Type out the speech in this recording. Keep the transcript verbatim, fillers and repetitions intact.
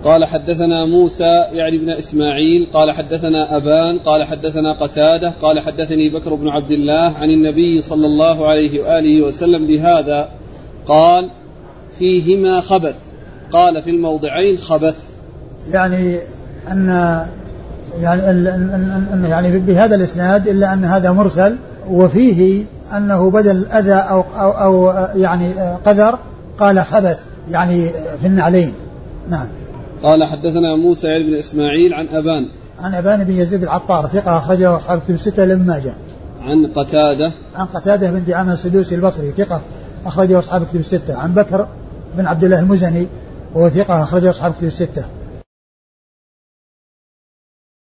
قال حدثنا موسى يعني بن إسماعيل قال حدثنا أبان قال حدثنا قتادة قال حدثني بكر بن عبد الله عن النبي صلى الله عليه وآله وسلم بهذا قال فيهما خبث قال في الموضعين خبث. يعني أن يعني أن أن يعني بهذا الإسناد إلا أن هذا مرسل وفيه أنه بدل أذى أو أو, أو يعني قذر قال خبث يعني في النعلين. نعم. قال حدثنا موسى بن إسماعيل عن أبان عن أبان بن يزيد العطار ثقة أخرجه أصحاب الكتب الستة لما ماجه. عن قتادة عن قتادة بن دعامة السدوسي البصري ثقة أخرجه أصحاب الكتب الستة. عن بكر بن عبد الله المزني وهو ثقة أخرجه أصحاب الكتب الستة.